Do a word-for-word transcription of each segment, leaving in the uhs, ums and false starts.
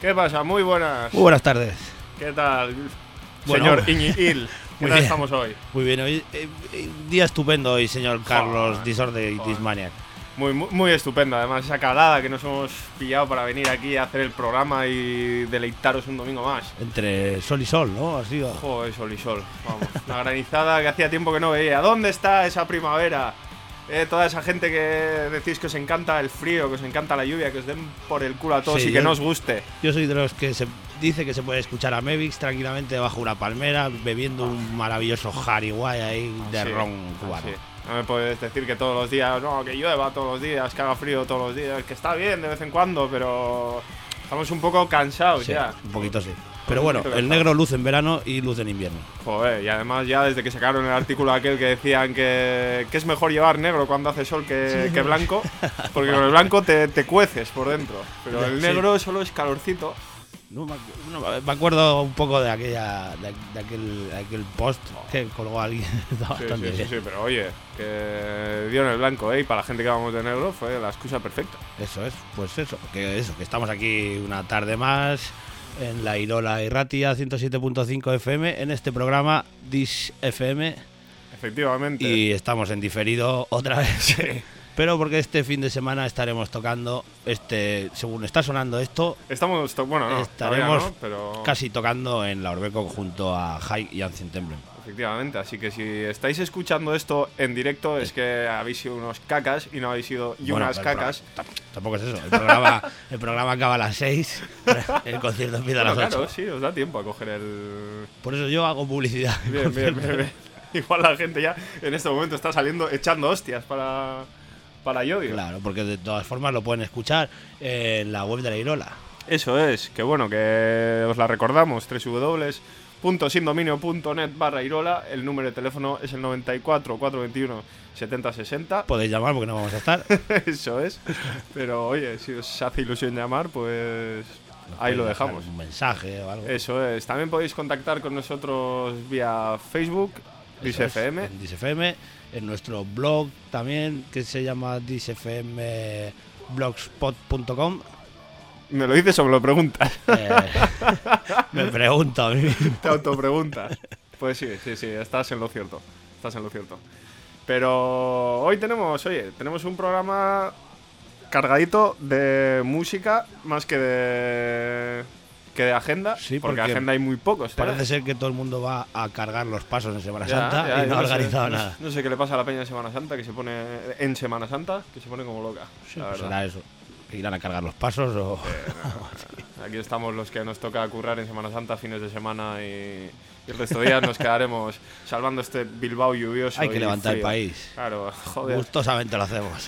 ¿Qué pasa? Muy buenas. Muy buenas tardes. ¿Qué tal, bueno, señor Iñil? ¿Qué tal estamos hoy? Muy bien, hoy eh, eh, día estupendo hoy, señor Carlos Disorder y Dismaniac. Muy, muy, muy estupendo, además esa calada que nos hemos pillado para venir aquí a hacer el programa y deleitaros un domingo más. Entre sol y sol, ¿no? Ha sido. Joder, sol y sol, vamos. Una granizada que hacía tiempo que no veía. ¿Dónde está esa primavera? Eh, toda esa gente que decís que os encanta el frío, que os encanta la lluvia, que os den por el culo a todos sí, y que yo, no os guste. Yo soy de los que se dice que se puede escuchar a Mevix tranquilamente bajo una palmera, bebiendo un maravilloso Hariguay ahí de sí, ron cubano. Sí. No me puedes decir que todos los días, no, que llueva todos los días, que haga frío todos los días, que está bien de vez en cuando, pero estamos un poco cansados sí, ya. Un poquito sí. Pero bueno, el negro luce en verano y luce en invierno. Joder, y además ya desde que sacaron el artículo aquel que decían que, que es mejor llevar negro cuando hace sol que, sí. que blanco, porque con el blanco te, te cueces por dentro, pero el negro sí. solo es calorcito. No, no, me acuerdo un poco de aquella de, de, aquel, de aquel post que colgó alguien. Sí, sí, sí, sí, pero oye, que dio en el blanco, ¿eh? Y para la gente que vamos de negro fue la excusa perfecta. Eso es, pues eso, que eso, que estamos aquí una tarde más en la Irola Irratia ciento siete punto cinco F M en este programa Dish F M. Efectivamente. Y estamos en diferido otra vez. Sí. Pero porque este fin de semana estaremos tocando, este según está sonando esto, estamos to- bueno, no, estaremos no, pero... casi tocando en la Orbeco junto a Jai y Ancient Emblem. Efectivamente, así que si estáis escuchando esto en directo es que habéis sido unos cacas y no habéis sido y bueno, unas cacas. Pro- tampoco es eso, el programa, el programa acaba a las seis, el concierto empieza bueno, a las ocho. Claro, sí, os da tiempo a coger el... Por eso yo hago publicidad. Bien, bien, bien, bien. Igual la gente ya en este momento está saliendo echando hostias para... para Yodio. Claro, porque de todas formas lo pueden escuchar en la web de la Irola. Eso es, que bueno, que os la recordamos, doble u doble u doble u punto sindominio punto net barra Irola, el número de teléfono es el noventa y cuatro, cuatrocientos veintiuno, setenta sesenta. Podéis llamar porque no vamos a estar. Eso es, pero oye, si os hace ilusión llamar, pues nos ahí lo dejamos. Un mensaje o algo. Eso es, también podéis contactar con nosotros vía Facebook, Dish F M. En Dish F M. En nuestro blog también, que se llama dish f m blogspot punto com. ¿Me lo dices o me lo preguntas? Eh, me pregunto a mí. Te autopreguntas. Pues sí, sí, sí, estás en lo cierto. Estás en lo cierto. Pero hoy tenemos, oye, tenemos un programa cargadito de música más que de... que de agenda, sí, porque, porque agenda hay muy pocos. ¿eh? Parece ser que todo el mundo va a cargar los pasos en Semana ya, Santa ya, y no ha organizado sé, nada. No, no sé qué le pasa a la peña en Semana Santa, que se pone en Semana Santa, que se pone como loca. Sí, la pues verdad. será eso, que irán a cargar los pasos o... Eh, no, no. Aquí estamos los que nos toca currar en Semana Santa, fines de semana y, y el resto de días nos quedaremos salvando este Bilbao lluvioso. Hay que y levantar frío. el país. Claro, joder. Gustosamente lo hacemos.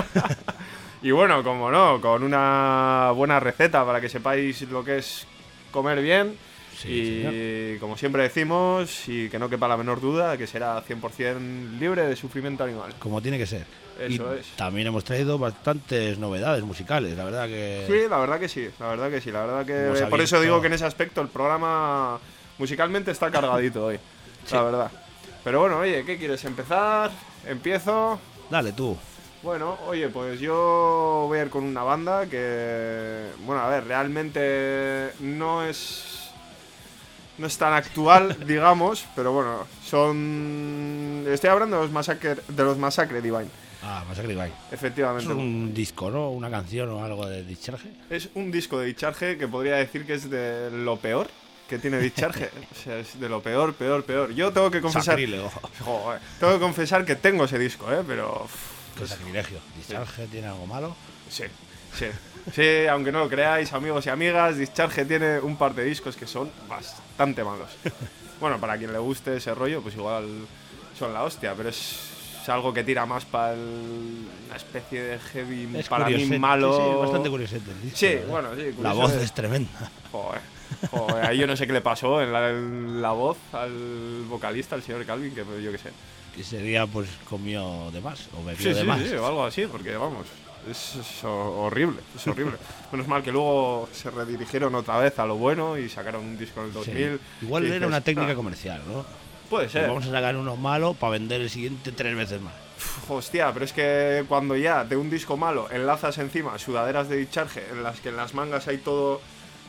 Y bueno, como no, con una buena receta para que sepáis lo que es comer bien. Sí, y señor. Como siempre decimos, y que no quepa la menor duda, que será cien por ciento libre de sufrimiento animal. Como tiene que ser. Eso y es. También hemos traído bastantes novedades musicales, la verdad que... Sí, la verdad que sí, la verdad que sí, la verdad que... Hemos por abierto... eso digo que en ese aspecto el programa musicalmente está cargadito hoy, sí. La verdad. Pero bueno, oye, ¿qué quieres? ¿Empezar? ¿Empiezo? Dale tú. Bueno, oye, pues yo voy a ir con una banda que, bueno, a ver, realmente no es no es tan actual, digamos, pero bueno, son... Estoy hablando de los Massacre, de los Massacre Divine. Ah, Massacre Divine. Efectivamente. Es un disco, ¿no? Una canción o algo de Discharge. Es un disco de Discharge que podría decir que es de lo peor que tiene Discharge. O sea, es de lo peor, peor, peor. Yo tengo que confesar... Sacrílego. Joder, tengo que confesar que tengo ese disco, ¿eh? Pero... Qué sacrilegio. ¿Discharge sí. tiene algo malo? Sí, sí. Sí, aunque no lo creáis, amigos y amigas, Discharge tiene un par de discos que son bastante malos. Bueno, para quien le guste ese rollo, pues igual son la hostia, pero es, es algo que tira más para una especie de heavy, es para curiosete, mí malo. Sí, sí, bastante curiosete el disco. Sí, ¿verdad? bueno, sí. Curioso la voz es, es tremenda. Joder, joder, ahí yo no sé qué le pasó en la, en la voz al vocalista, al señor Calvin, que yo qué sé. Que ese día pues comió de más o bebió sí, de sí, más. Sí, o algo así, porque vamos, es, es horrible, es horrible. Menos mal que luego se redirigieron otra vez a lo bueno y sacaron un disco en el dos mil. Sí. Igual era dices, una técnica ah, comercial, ¿no? Puede ser. Pues vamos a sacar uno malo para vender el siguiente tres veces más. Uf, hostia, pero es que cuando ya de un disco malo enlazas encima sudaderas de Discharge en las que en las mangas hay todo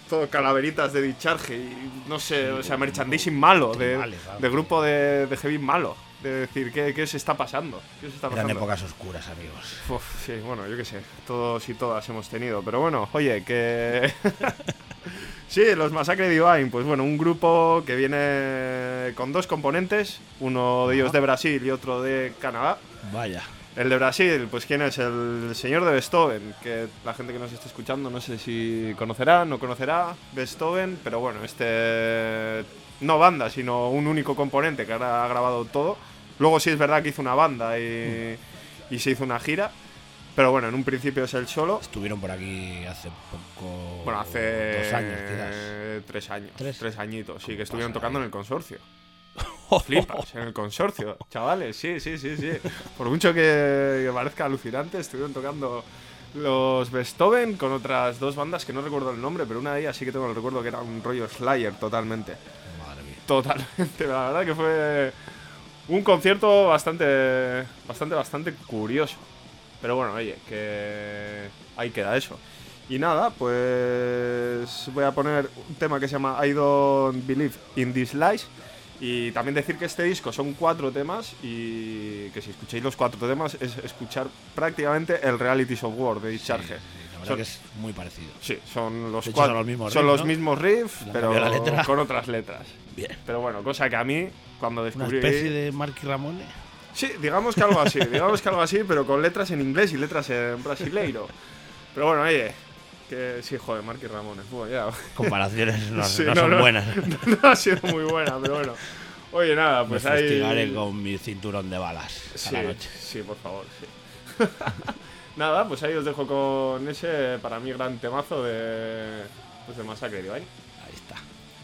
todo calaveritas de Discharge y no sé, o sea, merchandising malo, de, vale, claro. de grupo de, de heavy malo. De decir, ¿qué, qué se está pasando? ¿Qué se está pasando? Eran épocas oscuras, amigos. Uf, sí, bueno, yo qué sé, todos y todas hemos tenido. Pero bueno, oye, que... sí, los Massacre Divine, pues bueno, un grupo que viene con dos componentes, uno de ellos de Brasil y otro de Canadá. Vaya. El de Brasil, pues quién es, el señor de Beethoven, que la gente que nos esté escuchando no sé si conocerá, no conocerá Beethoven, pero bueno, este no banda, sino un único componente que ahora ha grabado todo. Luego sí es verdad que hizo una banda y, y se hizo una gira, pero bueno, en un principio es el solo. Estuvieron por aquí hace poco. Bueno, hace dos años, quizás. Tres años, tres, tres añitos, sí, ¿Cómo que estuvieron pasa tocando ahí? en el consorcio. Flipas, en el consorcio, chavales, sí, sí, sí, sí. Por mucho que, que parezca alucinante, estuvieron tocando los Beethoven con otras dos bandas que no recuerdo el nombre, pero una de ellas sí que tengo el recuerdo que era un rollo Slayer totalmente. Madre mía. Totalmente, la verdad que fue un concierto bastante, bastante, bastante curioso. Pero bueno, oye, que ahí queda eso. Y nada, pues voy a poner un tema que se llama I Don't Believe in These Lies. Y también decir que este disco son cuatro temas y que si escucháis los cuatro temas es escuchar prácticamente el Realities of War de Discharge. Sí, sí, la verdad Son- que es muy parecido. Sí, son los De hecho, cuatro. son los mismos son riffs, los ¿no? mismos riffs, Le han pero cambiado la letra. con otras letras. Bien. Pero bueno, cosa que a mí, cuando Una descubrí. especie de Marky Ramone. Sí, digamos que algo así, digamos que algo así, pero con letras en inglés y letras en brasileiro. Pero bueno, oye, que sí, joder, Marky Ramones. Bueno, ya. Comparaciones no, Sí, no son buenas. No ha sido muy buena, pero bueno. Oye, nada, Me pues ahí. fustigaré con mi cinturón de balas Sí, a la noche. sí, por favor, sí. Nada, pues ahí os dejo con ese, para mí, gran temazo de, pues de Massacre Divine. Ahí está.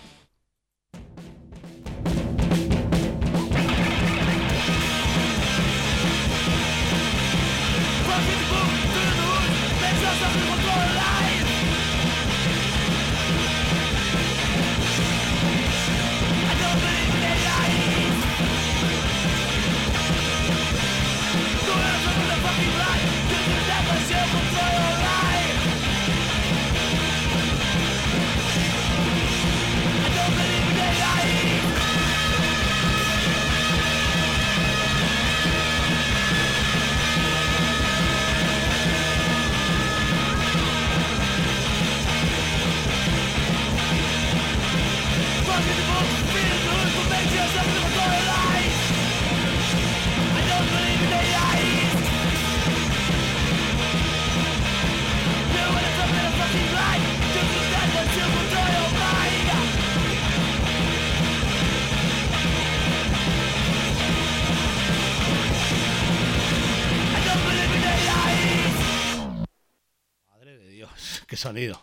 Madre de Dios, qué sonido.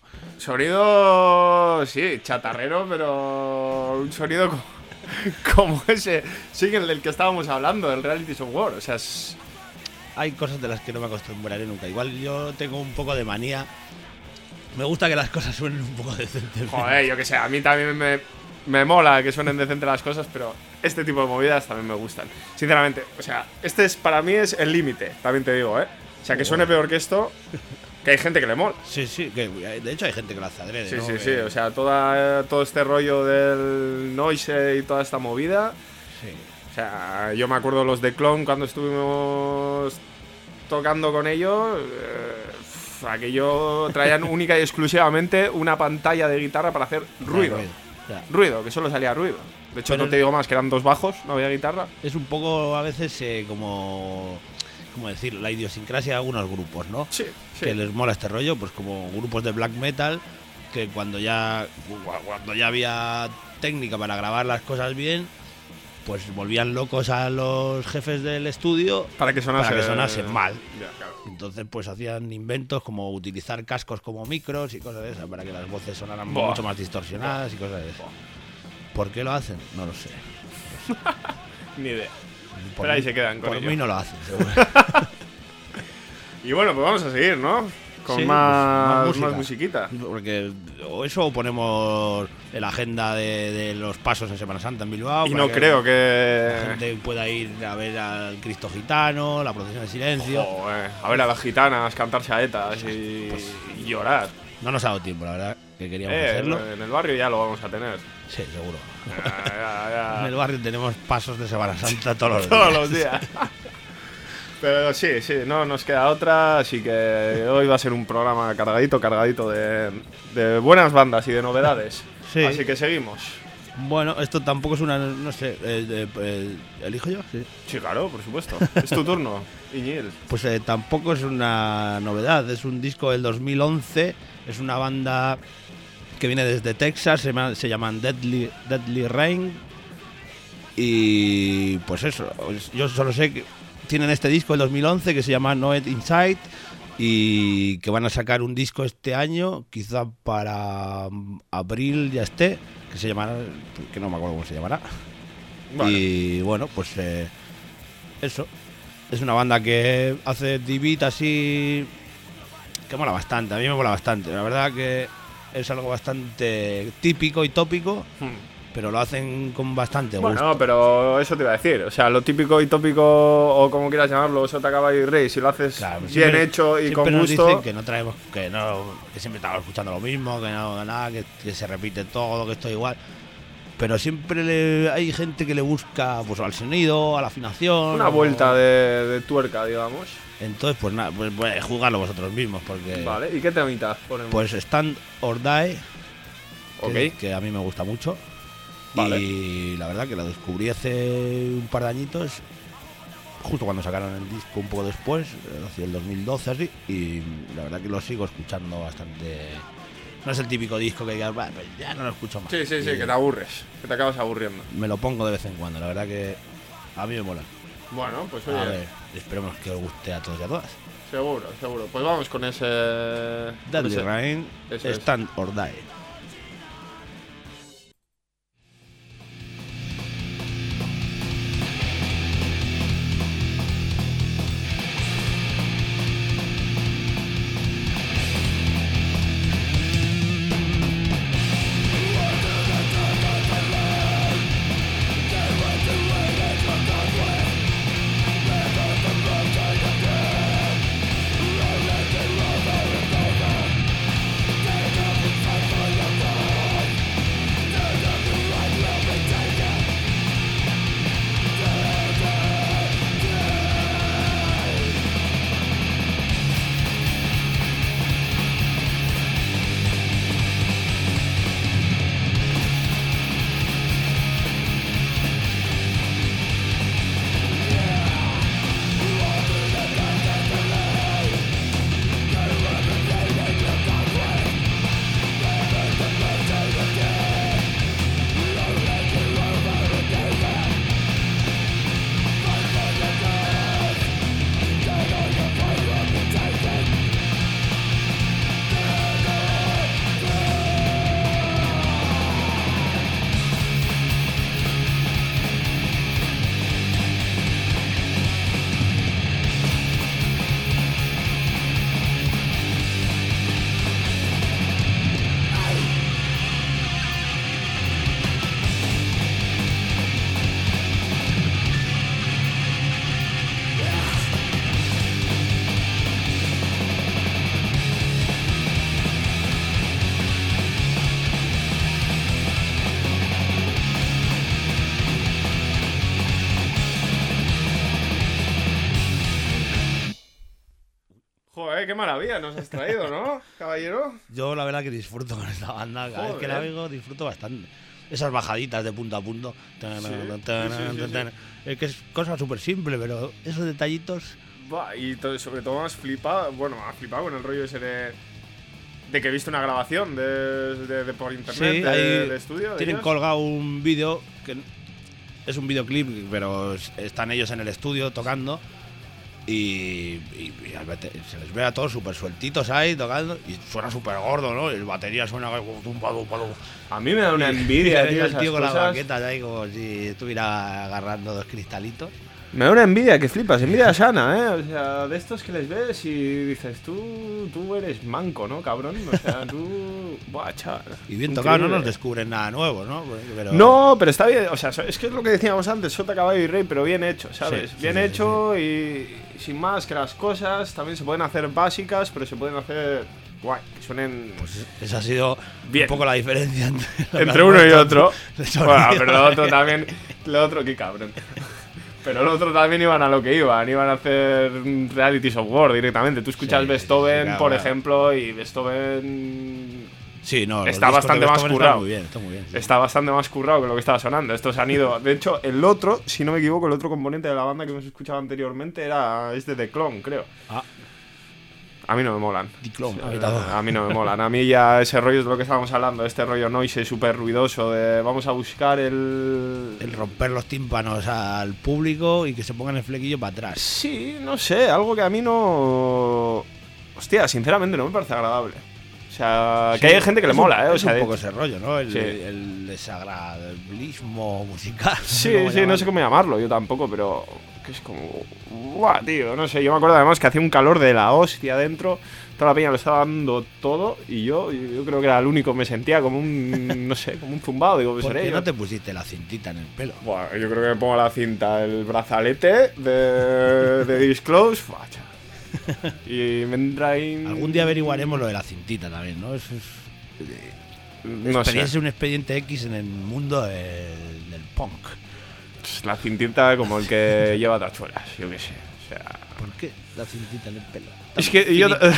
Sonido, sí, chatarrero, pero un sonido como, como ese, sí, el del que estábamos hablando, del Realities of War. O sea, es, Hay cosas de las que no me acostumbraré nunca. Igual yo tengo un poco de manía. Me gusta que las cosas suenen un poco decentes. joder, yo que sé, a mí también me, me mola que suenen decentes las cosas, pero este tipo de movidas también me gustan. Sinceramente, o sea, este es para mí es el límite, también te digo, ¿eh? O sea, que suene peor que esto, que hay gente que le mola. Sí, sí, que de hecho hay gente que lo hace adrede, Sí, ¿no? sí, Que- sí, o sea, toda, todo este rollo del noise y toda esta movida. sí. O sea, yo me acuerdo los de Clone cuando estuvimos tocando con ellos. Eh, aquello traían única y exclusivamente una pantalla de guitarra para hacer ruido. ruido, ya. Ruido, que solo salía ruido. De hecho, Pero no te digo más, que eran dos bajos, no había guitarra. Es un poco a veces eh, como, ¿cómo decir? La idiosincrasia de algunos grupos, ¿no? Sí, sí. Que les mola este rollo, pues como grupos de black metal, que cuando ya, cuando ya había técnica para grabar las cosas bien, pues volvían locos a los jefes del estudio Para que sonase, para que sonase mal. Ya, claro. Entonces pues hacían inventos como utilizar cascos como micros y cosas de esas para que las voces sonaran Buah. mucho más distorsionadas y cosas de esas. ¿Por qué lo hacen? No lo sé. Ni idea. Por Pero ahí mí- se quedan con Por ello. mí no lo hacen, seguro. Y bueno, pues vamos a seguir, ¿no? Con Sí, más, pues, más, más música. musiquita. Porque o eso o ponemos en la agenda de, de los pasos en Semana Santa en Bilbao. Y para no creo la que. gente pueda ir a ver al Cristo Gitano, la procesión de silencio. Joder, a ver a las gitanas cantar saetas y, Pues- y llorar. No nos ha dado tiempo, la verdad. que queríamos Eh, hacerlo. en el barrio ya lo vamos a tener. Sí, seguro. Ya, ya, ya. En el barrio tenemos pasos de Semana Santa todos los días. Todos los días. Pero sí, sí, no nos queda otra, así que hoy va a ser un programa cargadito, cargadito de, de buenas bandas y de novedades. Sí. Así que seguimos. Bueno, esto tampoco es una, no sé, eh, eh, eh, ¿elijo yo? Sí. Sí, claro, por supuesto. Es tu turno, Iñil. Pues eh, tampoco es una novedad, es un disco del dos mil once, es una banda que viene desde Texas, se, llama, se llaman Deadly, Deadly Rain. Y pues eso, yo solo sé que tienen este disco del dos mil once que se llama No It Inside y que van a sacar un disco este año, quizá para abril ya esté, que se llamará, que no me acuerdo cómo se llamará. Vale. Y bueno, pues eh, eso, es una banda que hace D-beat así, que mola bastante, a mí me mola bastante, la verdad que es algo bastante típico y tópico. Hmm. Pero lo hacen con bastante gusto. Bueno, pero eso te iba a decir. O sea, lo típico y tópico, o como quieras llamarlo, Sota Caballo y Rey, si lo haces claro, bien siempre, hecho y con nos gusto. Dicen que no traemos, que no, que siempre estamos escuchando lo mismo, que no nada, que, que se repite todo, que esto igual. Pero siempre le, hay gente que le busca pues al sonido, a la afinación. Una o... vuelta de, de tuerca, digamos. Entonces, pues nada, pues, pues jugarlo vosotros mismos, porque. Vale, ¿y qué temita ponemos? Pues Stand or Die, okay. que, que a mí me gusta mucho. Vale. Y la verdad que lo descubrí hace un par de añitos, justo cuando sacaron el disco, un poco después, hacia el dos mil doce así, y la verdad que lo sigo escuchando bastante. No es el típico disco que digas, bueno, pues ya no lo escucho más. Sí, sí, sí, y que te aburres, que te acabas aburriendo. Me lo pongo de vez en cuando, la verdad que a mí me mola. Bueno, pues oye. A ver, esperemos que os guste a todos y a todas. Seguro, seguro. Pues vamos con ese... Deadly Rain, Stand or Die. Qué maravilla nos has traído, ¿no, caballero? Yo la verdad que disfruto con esta banda, cada vez que la oigo disfruto bastante. Esas bajaditas de punto a punto, sí, sí, sí, sí, sí. Es que es cosa súper simple, pero esos detallitos... Bah, y todo, sobre todo has flipado, bueno, has flipado con el rollo ese de... De que he visto una grabación de, de, de por internet, sí, de, de estudio. Tienen de colgado un vídeo, que es un videoclip, pero están ellos en el estudio tocando. Y, y, y se les ve a todos súper sueltitos ahí tocando y suena súper gordo, ¿no? Y el batería suena como tumba, tumba, tumba. A mí me da una envidia, y tío, el tío con cosas. La baqueta ahí como si estuviera agarrando dos cristalitos. Me da una envidia que flipas, envidia sana, ¿eh? O sea, de estos que les ves y dices, tú, tú eres manco, ¿no, cabrón? O sea, tú... Buah, chaval. Y bien tocado, no nos descubren nada nuevo, ¿no? Pero... No, pero está bien, o sea, es que es lo que decíamos antes, Sota, Caballo y Rey, pero bien hecho, ¿sabes? Sí, bien sí, hecho sí, sí. Y sin más que las cosas también se pueden hacer básicas, pero se pueden hacer guay, que suenen Pues esa ha sido bien. un poco la diferencia entre, lo Entre que uno has y puesto otro. de sonido. Bueno, pero lo otro también, lo otro, qué cabrón. Pero lo otro también iban a lo que iban, iban a hacer reality software directamente. Tú escuchas Sí, Beethoven, sí, claro, por claro. ejemplo, y Beethoven Sí, no, los está discos bastante de más Beethoven currado. están muy bien, está muy bien. Sí. está bastante más currado que lo que estaba sonando. Estos han ido. De hecho, el otro, si no me equivoco, el otro componente de la banda que hemos escuchado anteriormente era es de The Clone, creo. Ah, A mí no me molan. The Clone, Eh, a mí tampoco. a mí no me molan. A mí ya ese rollo es de lo que estábamos hablando. Este rollo noise súper ruidoso de vamos a buscar el... el romper los tímpanos al público y que se pongan el flequillo para atrás. Sí, no sé, algo que a mí no... Hostia, sinceramente no me parece agradable. O sea, que Sí, hay gente que le es un- mola, ¿eh? O es sea, un de poco hecho- ese rollo, ¿no? El, Sí. el desagradabilismo musical. Sí, ¿cómo sí, no llamarlo? sé cómo llamarlo, yo tampoco, pero que es como... Buah, tío, no sé, yo me acuerdo además que hacía un calor de la hostia dentro, toda la peña lo estaba dando todo y yo, yo creo que era el único, me sentía como un, no sé, como un zumbado, digo, pues ¿Por seré qué yo. no te pusiste la cintita en el pelo? Buah, yo creo que me pongo la cinta, el brazalete de, de Disclose, facha. Y me entra ahí... Algún día averiguaremos lo de la cintita también, ¿no? Eso es No sé, experiencia, un expediente X en el mundo del, del punk. la cintita como el que lleva tachuelas, yo qué sé, o sea... ¿Por qué la cintita en el pelo? Es que yo, Finita.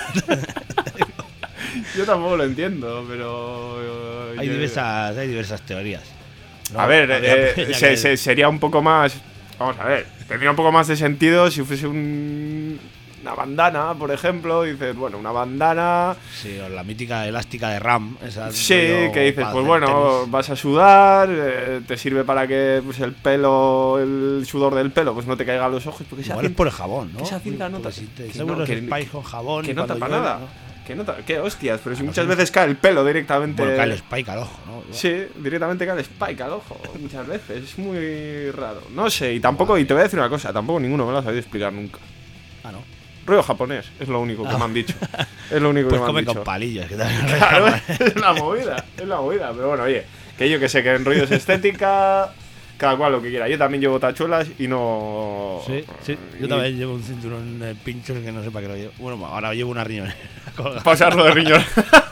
yo tampoco lo entiendo, pero... Hay yo- diversas, hay diversas teorías. ¿no? A ver, Había eh, peña se- que- se- sería un poco más... Vamos a ver, tendría un poco más de sentido si fuese un, una bandana, por ejemplo. Dices, bueno, una bandana... Sí, o la mítica elástica de Ram. Esa Sí, rollo que dices, para pues hacer bueno, tenis. vas a sudar, eh, te sirve para que pues, el pelo, el sudor del pelo, pues no te caiga a los ojos. Porque esa Igual es cinta- por el jabón, ¿no? que esa cinta no Porque ta- si te que echas no, los que- sprays con jabón que y no cuando tapa llueve, nada. ¿no? Que no ta- ¿Qué hostias? Pero si Ah, muchas no sé. veces cae el pelo directamente... Bueno, cae el spike al ojo, ¿no? Sí, directamente cae el spike al ojo, muchas veces, es muy raro. No sé, y tampoco, y te voy a decir una cosa, tampoco ninguno me lo ha sabido explicar nunca. Ah, no. Rollo japonés, es lo único que me han dicho. Es lo único Pues que me han come dicho. con palillos, que también Claro, es la movida, es la movida, pero bueno, oye, que yo que sé que en rollos estética, cada cual lo que quiera. Yo también llevo tachuelas y no... Sí, sí. Yo y también llevo un cinturón de pinchos que no sé para qué lo llevo. Bueno, ahora llevo una riñonera colgada. Pasarlo de riñón.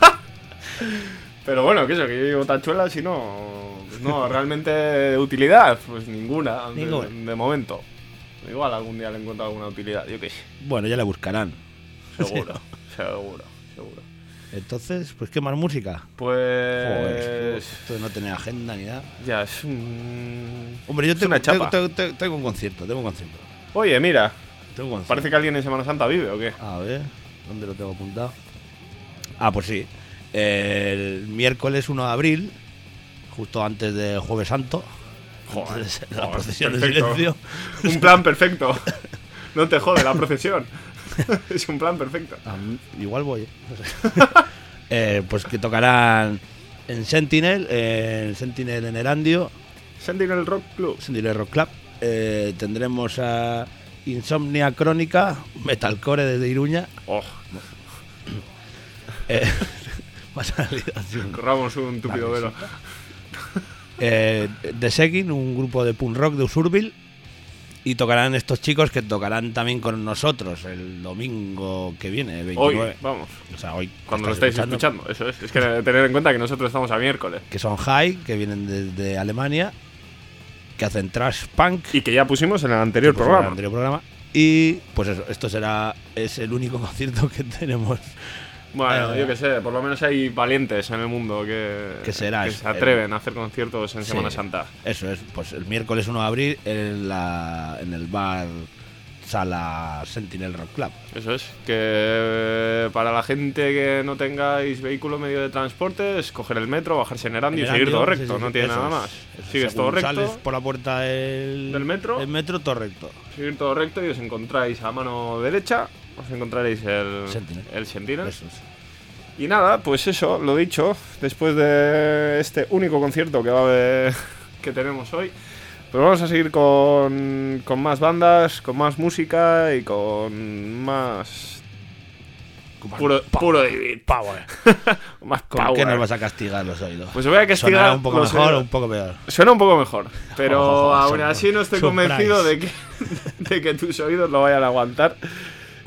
Pero bueno, que eso, que yo llevo tachuelas y no... No, realmente de utilidad, pues ninguna, de, Ninguna. de momento. Igual algún día le encuentro alguna utilidad, yo qué sé. Bueno, ya le buscarán. Seguro, seguro, seguro. Entonces, pues ¿qué más música? Pues... Joder, esto de no tener agenda ni nada. Ya, es un... Hombre, yo Es tengo, una chapa. tengo, tengo- tengo un concierto, tengo un concierto. Oye, mira, Tengo un concierto. parece que alguien en Semana Santa vive, ¿o qué? A ver, ¿dónde lo tengo apuntado? Ah, pues sí. El miércoles uno de abril, justo antes del Jueves Santo, Joder, antes de la joder, procesión de perfecto. silencio. Un plan perfecto. No te jode la procesión. Es un plan perfecto. Ah, igual voy, ¿eh? No sé. Eh, pues que tocarán en Sentinel, en Sentinel en Erandio, Sentinel Rock Club. Sentinel Rock Club. Eh, tendremos a Insomnia Crónica, Metalcore desde Iruña. Oh, Eh, va a salir así un- corramos un túpido Vale, velo. eh, The Seguin, un grupo de punk rock de Usurbil. Y tocarán estos chicos que tocarán también con nosotros el domingo que viene, el Hoy, veintinueve. vamos, O sea, hoy. cuando lo estás estáis escuchando, eso es. Es que tener en cuenta que nosotros estamos a miércoles. Que son High, que vienen desde Alemania, que hacen trash punk. Y que ya pusimos en el anterior pues, programa. el anterior programa. Y pues eso, esto será es el único concierto que tenemos. Bueno, Eh, yo qué sé, por lo menos hay valientes en el mundo que, Que será, que es- se atreven a hacer conciertos en Sí. Semana Santa. Eso es, pues el miércoles uno de abril en, la, en el bar Sala Sentinel Rock Club. Eso es, que para la gente que no tengáis vehículo medio de transporte es coger el metro, bajarse en Erandio y En seguir Erandio, todo sí, recto, sí, no sí, tiene eso nada es, más. eso. Sigues Según todo sales recto, por la puerta del, ¿Del metro? El metro, todo recto. seguir todo recto y os encontráis a mano derecha, os encontraréis el Sentinel. el Sentinel. Eso es. Y nada, pues eso, lo dicho, después de este único concierto que va a haber, que tenemos hoy, pues vamos a seguir con, con más bandas, con más música y con más... Puro, puro David. Power. Más ¿Con power. qué nos vas a castigar los oídos? Pues os voy a castigar ¿Sonará un poco los mejor o oídos. un poco peor? Suena un poco mejor, pero Oh, aún surprise. así no estoy Surprise. convencido de que, de que tus oídos lo vayan a aguantar.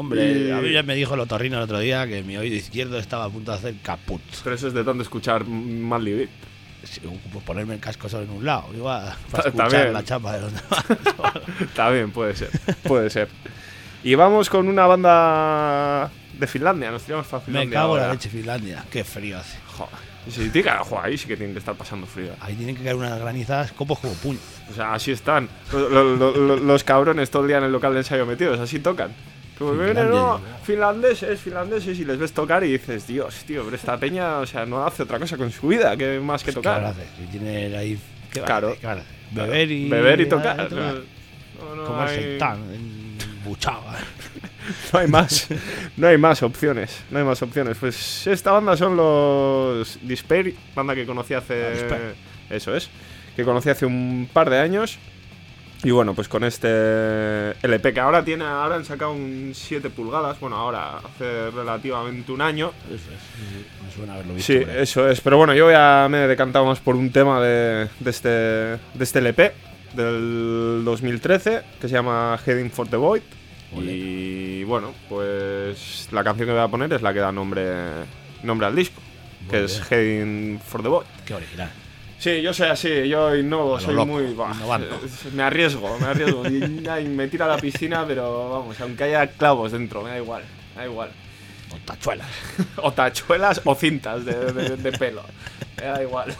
Hombre, Y- a mí ya me dijo el otorrino el otro día que mi oído izquierdo estaba a punto de hacer caput. Pero eso es de tanto escuchar Manly Beat. Sí, pues ponerme el casco solo en un lado, igual, Ta- para escuchar también. la chapa de los demás. También puede ser, puede ser. Y vamos con una banda de Finlandia, nos tiramos para Me Finlandia. cago en la ahora. leche Finlandia, qué frío hace. Joder. Y si te cae, joder, ahí sí que tienen que estar pasando frío. Ahí tienen que caer unas granizadas copos como puño. O sea, así están. Lo- lo- lo- lo- los cabrones todo el día en el local de ensayo metidos, así tocan. Como que vienen, no, Finlandia. finlandeses, finlandeses, y les ves tocar y dices, Dios, tío, pero esta peña, o sea, no hace otra cosa con su vida que más que ¿Qué van a tocar. hacer? Y tiene ahí. ¿Qué van a Claro. hacer? ¿Qué van a hacer? Beber y. Beber y tocar. y tocar. No, no Como el hay- seitán, embuchado. No hay más, no hay más opciones, no hay más opciones. Pues esta banda son los Despair, banda que conocí Ah, hace, Despair. eso es, que conocí hace un par de años. Y bueno, pues con este L P que ahora tiene, ahora han sacado un siete pulgadas, bueno, ahora hace relativamente un año. Eso es, me suena haberlo visto. Sí, por ahí. eso es. Pero bueno, yo ya me he decantado más por un tema de, de, este, de este L P del dos mil trece que se llama Heading for the Void. Ole. Y bueno, pues la canción que voy a poner es la que da nombre, nombre al disco, que Muy es bien. Heading for the Void. Qué original. Sí, yo soy así, yo innovo, A lo soy loco, muy... bah, innovando. eh, me arriesgo, me arriesgo. y, ay, me tiro a la piscina, pero vamos, aunque haya clavos dentro, me da igual, me da igual. O tachuelas. O tachuelas o cintas de, de- de pelo. Me da igual.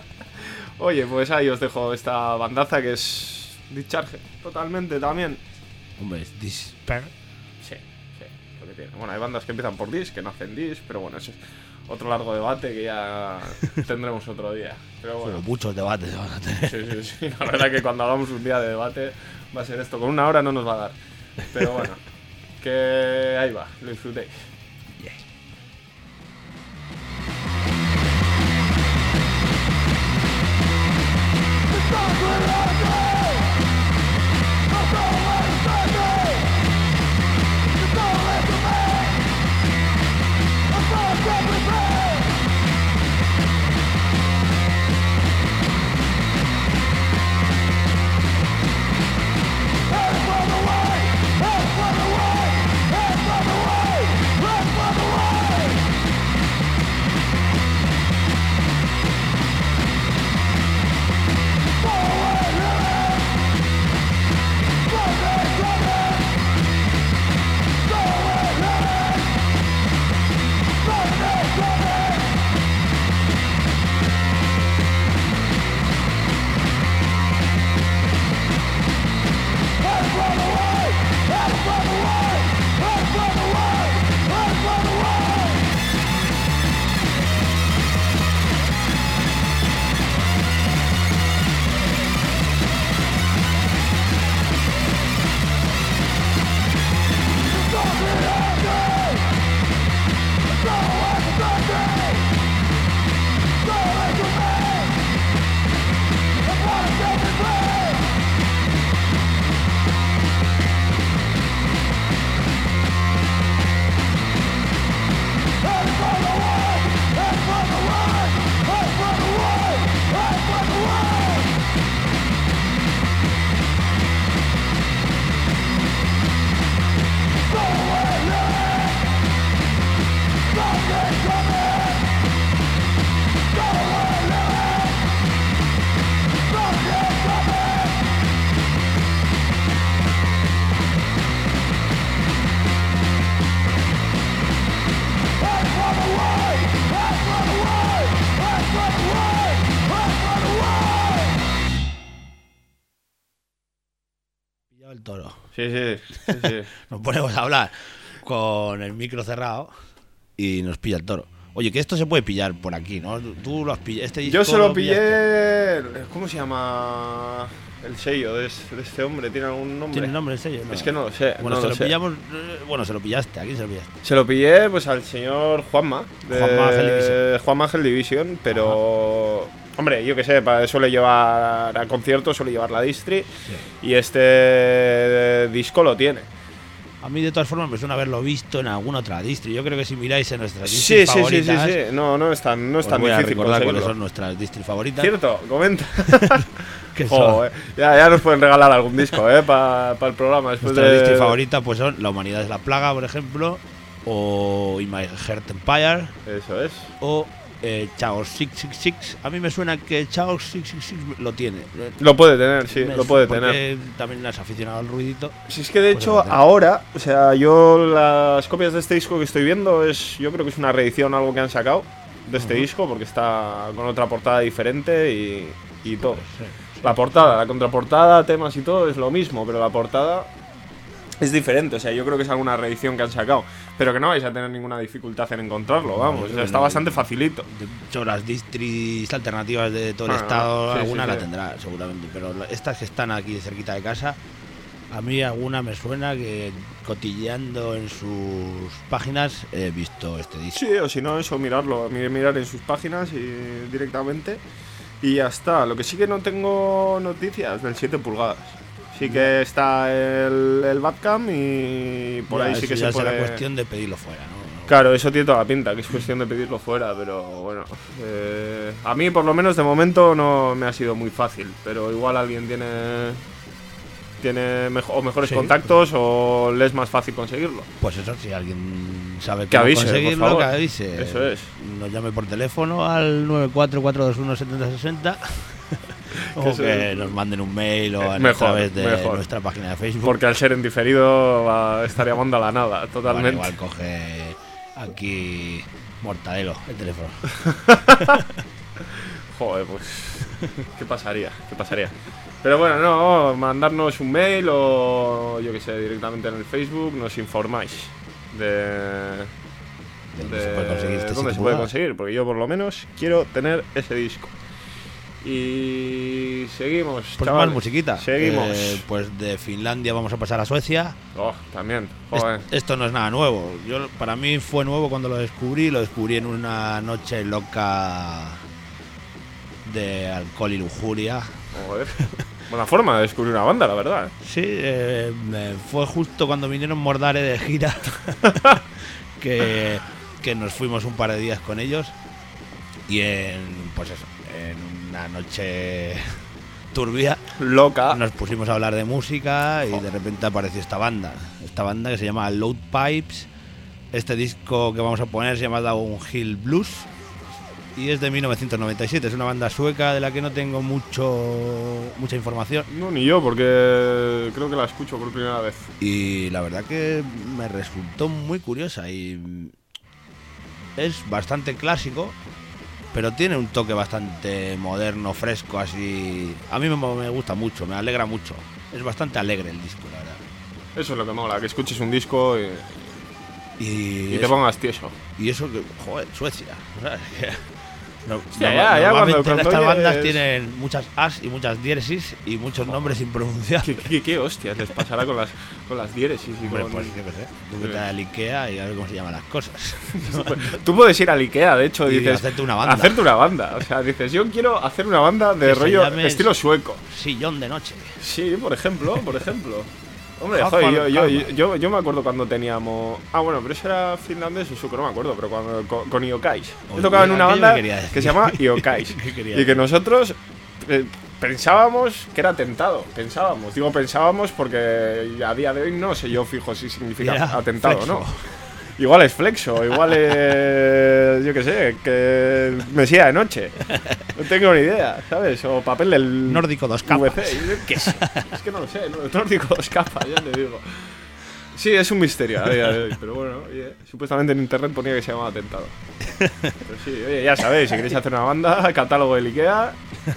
Oye, pues ahí os dejo esta bandaza que es Discharge, totalmente también. Hombre, es Despair. Sí, sí, lo que tiene. Bueno, hay bandas que empiezan por dis, que no hacen dis, pero bueno, eso es otro largo debate que ya tendremos otro día. Pero Bueno, bueno, muchos debates se van a tener. sí, sí, sí. La verdad que cuando hagamos un día de debate va a ser esto. Con una hora no nos va a dar. Pero bueno, que ahí va, lo disfrutéis. Pillado el toro. Sí, sí, sí, sí. Nos ponemos a hablar con el micro cerrado y nos pilla el toro. Oye, que esto se puede pillar por aquí, ¿no? Tú lo has pillado. Este Yo disco se lo pillaste. pillé. ¿Cómo se llama el sello de este, de este hombre? ¿Tiene algún nombre? ¿Tiene nombre el sello? Es que no lo sé. Bueno, no se lo lo sé. pillamos. eh, Bueno, se lo pillaste. ¿A quién se lo pillaste? Se lo pillé pues al señor Juanma de Juanma Ángel Division. Juanma Ángel Division, pero hombre, yo que sé, pa- suele llevar a conciertos, suele llevar la distri y este disco lo tiene. A mí, de todas formas, me suena haberlo visto en alguna otra distri. Yo creo que si miráis en nuestras Sí, distris sí, sí, sí, favoritas. sí. No, no es tan, no es os tan voy a difícil recordar cuáles conseguirlo. son nuestras distris favoritas. Cierto, comenta. que son... Oh, eh. ya, ya nos pueden regalar algún disco, ¿eh? Para pa el programa. Después Nuestra de... distri favorita pues son La humanidad es la plaga, por ejemplo, o In My Heart Empire, Eso es. o eh, Chaos seiscientos sesenta y seis. A mí me suena que Chaos seiscientos sesenta y seis lo tiene. Lo puede tener, sí, Me lo puede porque tener. también has aficionado al ruidito. Si es que de Pues hecho lo tener. ahora, o sea, yo las copias de este disco que estoy viendo es, yo creo que es una reedición, algo que han sacado de este Ujú. disco, porque está con otra portada diferente y, y todo. Sí, sí. La portada, la contraportada, temas y todo es lo mismo, pero la portada es diferente. O sea, yo creo que es alguna reedición que han sacado, pero que no vais a tener ninguna dificultad en encontrarlo, vamos. O sea, está bastante facilito. De hecho, las distris alternativas de todo el Ah, estado, sí, alguna sí, la sí. tendrá seguramente, pero la- estas que están aquí cerquita de casa, a mí alguna me suena que cotilleando en sus páginas he visto este disco. Sí, o si no, eso, mirarlo, mi- mirar en sus páginas y directamente. Y ya está. Lo que sí que no tengo noticias del siete pulgadas. Sí que está el, el Badcam y por Ya, ahí sí eso que ya se puede... será cuestión de pedirlo fuera, ¿no? Claro, eso tiene toda la pinta, que es cuestión de pedirlo fuera, pero bueno. eh, a mí, por lo menos, de momento no me ha sido muy fácil, pero igual alguien tiene... Tiene mejo- o mejores Sí. contactos o le es más fácil conseguirlo. Pues eso, si alguien sabe Que cómo avise, por conseguirlo, favor. que avise. Eso es. Nos llame por teléfono al nueve cuatro cuatro dos uno siete cero seis cero o Que eso que es- nos manden un mail o Eh, a mejor, través de mejor. nuestra página de Facebook. Porque al ser en diferido va a estar llamando a la nada, Bueno, totalmente. igual coge aquí Mortadelo el teléfono. Joder, pues. ¿Qué pasaría? ¿Qué pasaría? Pero bueno, no, mandarnos un mail o yo que sé, directamente en el Facebook nos informáis de. ¿Dónde se puede conseguir este dónde siete se puede pulgadas? conseguir, porque yo por lo menos quiero tener ese disco. Y seguimos, Pues chavales. más musiquita. Seguimos. Eh, pues de Finlandia vamos a pasar a Suecia. Oh, también. Es- Joder. esto no es nada nuevo. Yo, para mí fue nuevo cuando lo descubrí. Lo descubrí en una noche loca de alcohol y lujuria. Joder. Buena forma de descubrir una banda, la verdad. ¿eh? Sí, eh, me- fue justo cuando vinieron Mordare de gira que, que nos fuimos un par de días con ellos y en, pues eso, en una noche turbia Loca. nos pusimos a hablar de música y de repente apareció esta banda, esta banda que se llama Load Pipes. Este disco que vamos a poner se llama Downhill Blues y es de mil novecientos noventa y siete. Es una banda sueca de la que no tengo mucho mucha información. No, ni yo, porque creo que la escucho por primera vez. Y la verdad que me resultó muy curiosa y es bastante clásico, pero tiene un toque bastante moderno, fresco, así. A mí me, me gusta mucho, me alegra mucho. Es bastante alegre el disco, la verdad. Eso es lo que mola, que escuches un disco y, Y, y te eso, pongas tieso. y eso que, joder, Suecia. O sea, es que no, Ya, no- ya, ya, normalmente cuando- cuando estas oyes- bandas tienen muchas as y muchas diéresis y muchos nombres impronunciables. ¿Qué, qué, qué hostias les pasará con las, con las diéresis y Hombre, con... pues yo qué sé, tú vete al Ikea y a ver cómo se llaman las cosas. Tú puedes ir al Ikea, de hecho, Y dices... hacerte una banda. Hacerte una banda. O sea, dices, yo quiero hacer una banda de Que se rollo llame- estilo sueco. Sillón de noche. Sí, por ejemplo, por ejemplo. Hombre, Half joder, yo, and yo, Karma. yo, yo me acuerdo cuando teníamos... Ah, bueno, pero eso era finlandés o sueco, no me acuerdo, pero cuando, con, con Iokais. Yo Oye, tocaba en una aquello banda que quería decir. que se llama Iokais. ¿Qué quería Y que decir? nosotros eh, pensábamos que era atentado. Pensábamos. Digo pensábamos porque a día de hoy no sé yo fijo si significa Era atentado o flexo. no. Igual es flexo, igual es... yo qué sé, que mesía de noche. No tengo ni idea, ¿sabes? O papel del... Nórdico dos capas. V C, yo qué sé. Es que no lo sé, ¿no? Nórdico dos capas, ya te digo. Sí, es un misterio a día de hoy, pero bueno, oye, supuestamente en internet ponía que se llamaba atentado. Pero sí, oye, ya sabéis, si queréis hacer una banda, catálogo del Ikea,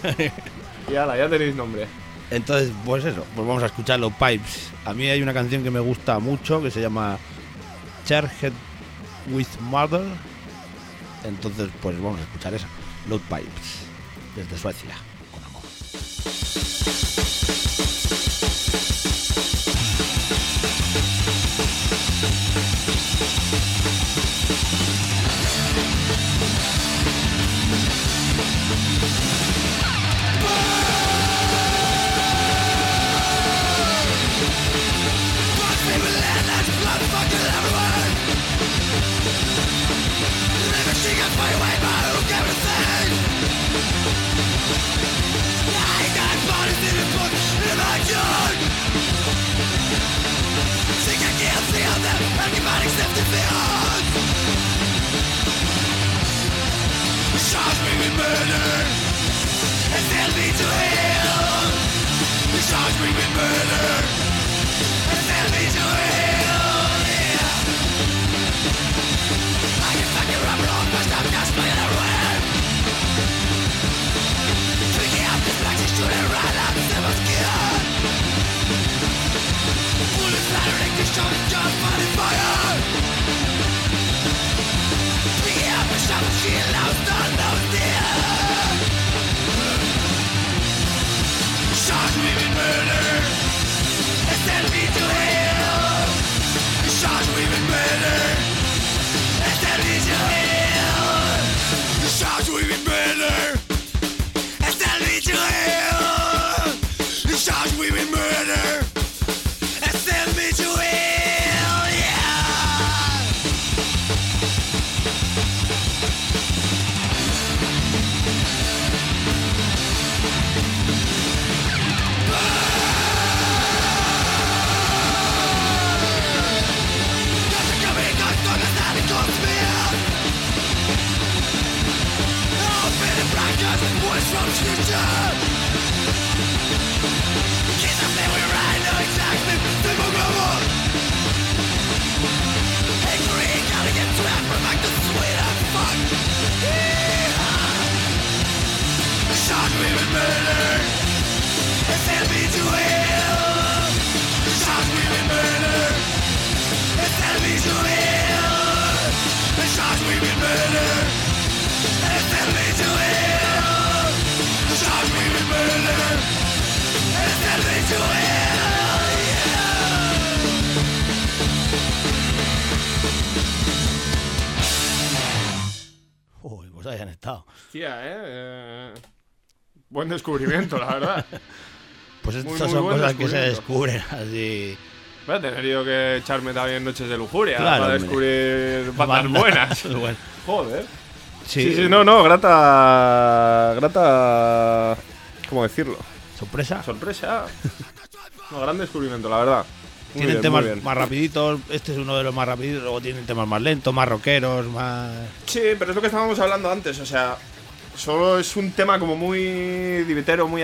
y ala, ya tenéis nombre. Entonces, pues eso, pues vamos a escuchar los Pipes. A mí hay una canción que me gusta mucho que se llama Charged with Murder. Entonces, pues vamos a escuchar esa. Load Pipes, desde Suecia, con amor. I got Uy, pues ahí han estado. Hostia, ¿eh? eh... Buen descubrimiento, la verdad. Pues Muy, estas muy son buen cosas que se descubrimiento. descubren así. Voy a tener yo que echarme también noches de lujuria Claro, para hombre. descubrir bandas Banda- buenas. Bueno, Joder. sí, Sí, sí, no, no, grata. Grata. ¿Cómo decirlo? sorpresa. Sorpresa. No, gran descubrimiento, la verdad. Muy Tienen bien, temas muy bien. más rapiditos, este es uno de los más rapiditos, luego tienen temas más lentos, más rockeros, más... Sí, pero es lo que estábamos hablando antes, o sea, solo es un tema como muy divitero, muy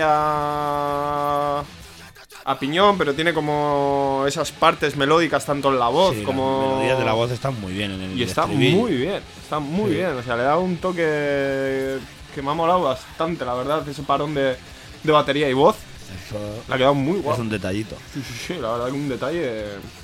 a a piñón, pero tiene como esas partes melódicas tanto en la voz Sí, como las melodías de la voz están muy bien en el y está estribillo. muy bien, está muy Sí. bien, o sea, le da un toque que me ha molado bastante, la verdad, ese parón de, de batería y voz, Eso le ha quedado muy es guapo. un detallito. Sí, sí, sí, la verdad que un detalle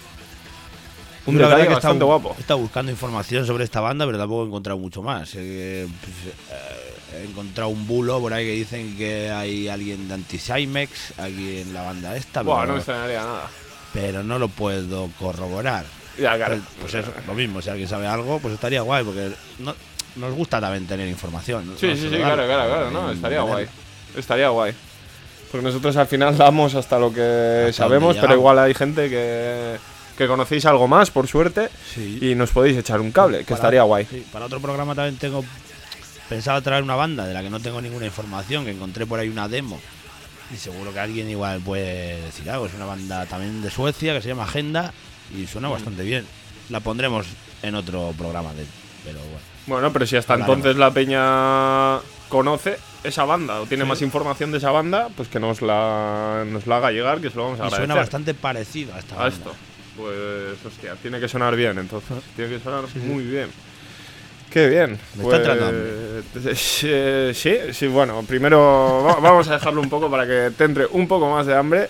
un Yo la verdad detalle que he bastante estado- guapo. He estado buscando información sobre esta banda, pero tampoco he encontrado mucho más. Eh, pues, eh, he encontrado un bulo por ahí que dicen que hay alguien de Anti-Cymex aquí en la banda esta, Buah, pero, no me extrañaría nada. pero no lo puedo corroborar. Ya, claro. Pues, pues eso, lo mismo, si alguien sabe algo, pues estaría guay, porque no, nos gusta también tener información. ¿no? Sí, No sí, solo sí, dar, claro, claro, claro, sino no, estaría tener- guay. Estaría guay. Porque nosotros al final damos hasta lo que Hasta sabemos, donde pero llegamos. igual hay gente que, que conocéis algo más, por suerte, Sí. y nos podéis echar un cable, que Para- estaría guay. sí, para otro programa también tengo pensado traer una banda de la que no tengo ninguna información, que encontré por ahí una demo. Y seguro que alguien igual puede decir algo. Es una banda también de Suecia que se llama Agenda y suena Mm. bastante bien. La pondremos en otro programa de pero bueno. Bueno, pero si hasta Hablaremos. entonces la peña conoce esa banda o tiene Sí. más información de esa banda, pues que nos la, nos la haga llegar, que se lo vamos a Y agradecer. suena bastante parecido a esta a banda. esto. Pues, hostia, tiene que sonar bien, entonces. Tiene que sonar muy bien. Qué bien. Me pues, está entrando sí, sí, sí, bueno, primero va- vamos a dejarlo un poco para que te entre un poco más de hambre.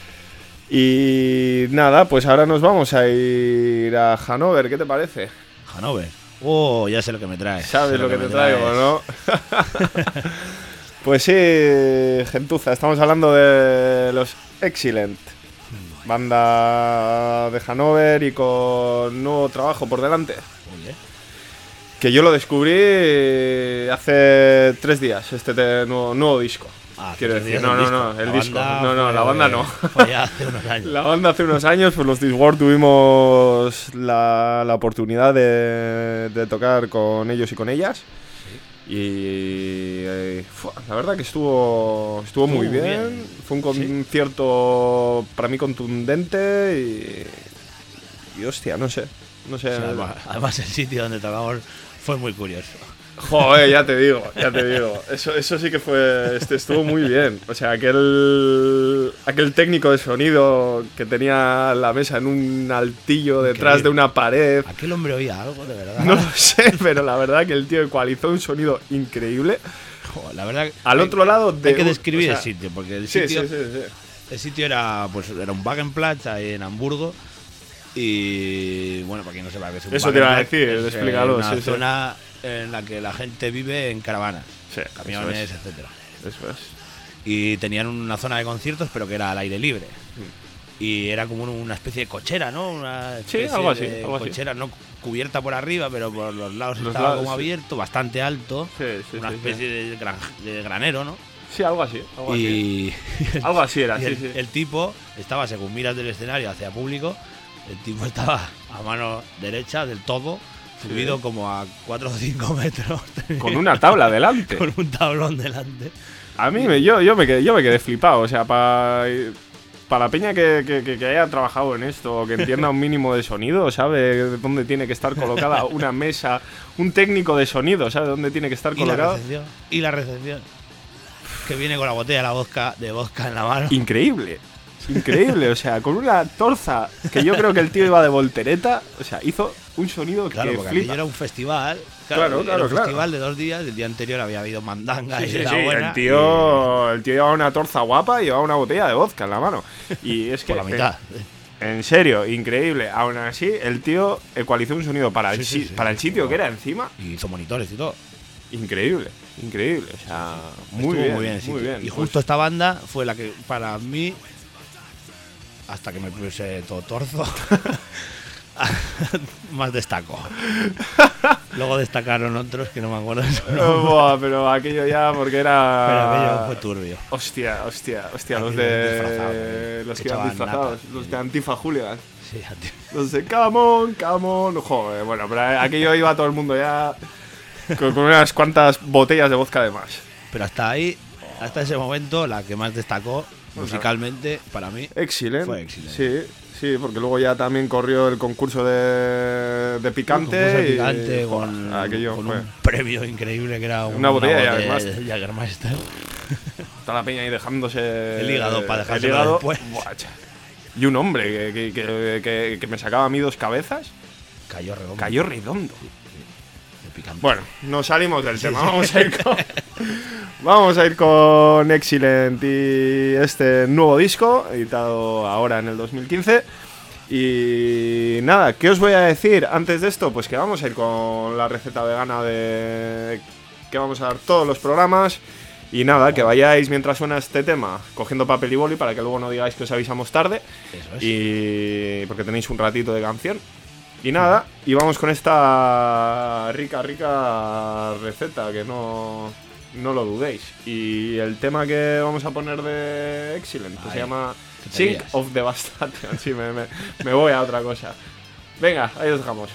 Y nada, pues ahora nos vamos a ir a Hannover, ¿qué te parece? Hannover. Oh, ya sé lo que me trae. ¿Sabes Sé lo que te me traigo, traes. no? Pues sí, gentuza, estamos hablando de los Excellent. Banda de Hannover y con nuevo trabajo por delante. Oye, Que yo lo descubrí hace tres días, este te- nuevo, nuevo disco. ah, Quiero tres decir, días no, el no, no, el La disco. banda No, no, fue- la banda no. Fue ya hace unos años. La banda hace unos años, pues los Discworld tuvimos la, la oportunidad de, de tocar con ellos y con ellas. Y eh, fua, la verdad que estuvo estuvo muy Estuvo bien. bien. Fue un Sí. concierto para mí contundente y, y hostia, no sé, no sé. O sea, además, además el sitio donde tocamos fue muy curioso. Joder, ya te digo, ya te digo. Eso, eso sí que fue. Este estuvo muy bien. O sea, aquel. Aquel técnico de sonido que tenía la mesa en un altillo detrás Increíble. de una pared. Aquel hombre oía algo, de verdad. No lo sé, pero la verdad que el tío ecualizó un sonido increíble. Joder, la verdad Al hay- otro lado de. hay que un- describir o sea, el sitio, porque el Sí, sitio, sí, sí, sí. el sitio era, pues, era un Wagenplatz ahí en Hamburgo. Y bueno, para quien no sepa qué es un Eso te iba a Wagenplatz, decir, es, eh, explícalo, una sí, sí. zona en la que la gente vive en caravanas, Sí, camiones, eso etcétera. es. Eso es. Y tenían una zona de conciertos, pero que era al aire libre. Y era como una especie de cochera, ¿no? Una especie algo así, de algo así. cochera, no cubierta por arriba, pero por los lados Los estaba lados, como sí. abierto, bastante alto. Sí, sí, una sí, especie de, gran- de granero, ¿no? Sí, algo así. Algo así. Y, Algo así era, y sí, el, sí. el tipo estaba, según miras del escenario hacia público, el tipo estaba a mano derecha del todo, subido como a cuatro o cinco metros. Con una tabla delante. con un tablón delante. A mí, me, yo, yo, me quedé, yo me quedé flipado. O sea, para la peña que, que, que- que haya trabajado en esto, o que entienda un mínimo de sonido, sabe dónde tiene que estar colocada una mesa, un técnico de sonido, sabe dónde tiene que estar Y la colocado. recepción. Y la recepción. Que viene con la botella de la vodka, de vodka en la mano. Increíble. Increíble, o sea, con una torza que yo creo que el tío iba de voltereta, o sea, hizo un sonido Claro, que porque flipa. aquello era un festival. Claro, Claro, claro, era un claro. festival de dos días. El día anterior había habido mandanga Sí, y sí, era sí, buena. el tío, el tío llevaba una torza guapa y llevaba una botella de vodka en la mano. Y es y que por la mitad. En, en serio, increíble. Aún así, el tío ecualizó un sonido para el, Sí, sí, si- sí, para sí, el sitio sí. que era encima. Y hizo monitores y todo. Increíble, increíble. O sea, muy Estuvo bien, muy bien, el muy sitio. bien. Y Pues, justo esta banda fue la que para mí, hasta que me puse todo torzo, más destacó. Luego destacaron otros que no me acuerdo de su eh, nombre. buah, pero aquello ya porque era. Pero aquello fue turbio. Hostia, hostia, hostia, los Aquello de. disfrazados, eh, Los que que iban echaban disfrazados, nata. los de Antifa Hooligan. Sí, a ti. Los de Come on, come on. Joder, bueno, pero aquello iba todo el mundo ya con, con unas cuantas botellas de vodka de más. Pero hasta ahí, hasta ese momento, la que más destacó musicalmente para mí Excellent. fue Excellent. Sí, sí, porque luego ya también corrió el concurso de, de picante. Un concurso de y, picante joder, con, aquello con fue. un premio increíble que era Una botella de botella Jägermeister. de Jägermeister. Toda la peña ahí dejándose. El hígado para el dejárselo hígado. después. Buah, cha. Y un hombre que, que, que, que- que me sacaba a mí dos cabezas Cayó redondo. cayó redondo. De picante. Bueno, nos salimos del tema. Vamos a ir con. Vamos a ir con Excellent y este nuevo disco, editado ahora en el dos mil quince. Y nada, ¿qué os voy a decir antes de esto? Pues que vamos a ir con la receta vegana de que vamos a dar todos los programas. Y nada, que vayáis mientras suena este tema cogiendo papel y boli para que luego no digáis que os avisamos tarde. Eso es. Y porque tenéis un ratito de canción. Y nada, y vamos con esta rica, rica receta, que no, no lo dudéis. Y el tema que vamos a poner de Excellent pues se Ay, llama ¿qué te Sink lías? of Devastation. Sí, me, me, me voy a otra cosa. Venga, ahí os dejamos.